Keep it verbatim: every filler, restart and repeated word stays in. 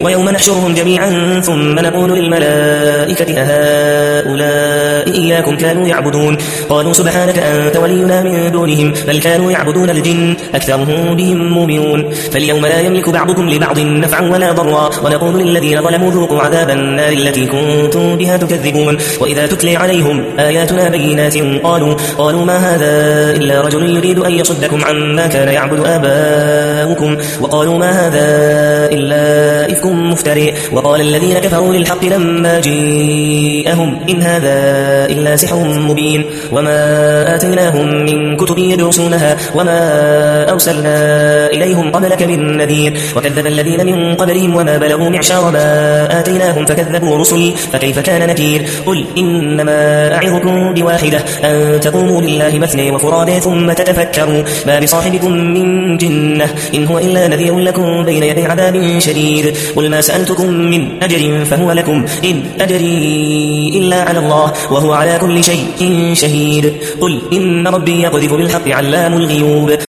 ويوم نحشرهم جميعا ثم نقول للملائكة أهؤلاء إياكم كانوا يعبدون قالوا سبحانك أنت ولينا من دونهم بل كانوا يعبدون الجن أكثرهم بهم مؤمنون فاليوم لا يملك بعضكم لبعض نفعا ولا ضرا ونقول للذين ظلموا ذوقوا عذاب النار التي كنتم بها تكذبون وإذا تتلي عليهم آياتنا بينات قالوا, قالوا ما هذا إلا رجل يريد أن يصدكم عما كان يعبد آباؤكم وقالوا ما هذا إلا إفك مفتري وقال الذين كفروا للحق لما جاءهم إن هذا إلا سحر مبين وما آتيناهم من كتب يدرسونها وما أرسلنا إليهم قبلك من نذير وكذب الذين من قبلهم وما بلغوا معشار ما آتيناهم فكذبوا رسلي فكيف كان نكير قل إنما أعظكم بواحدة أن تقوموا لله مثني وفرادى ثم تتفكروا ما بصاحبكم من جنة إن هو إلا نذير لكم بين يدي عذاب شديد قل ما سألتكم من أجر فهو لكم إن أجري إلا على الله وهو على كل شيء شهيد قل إن ربي يقذف بالحق علام الغيوب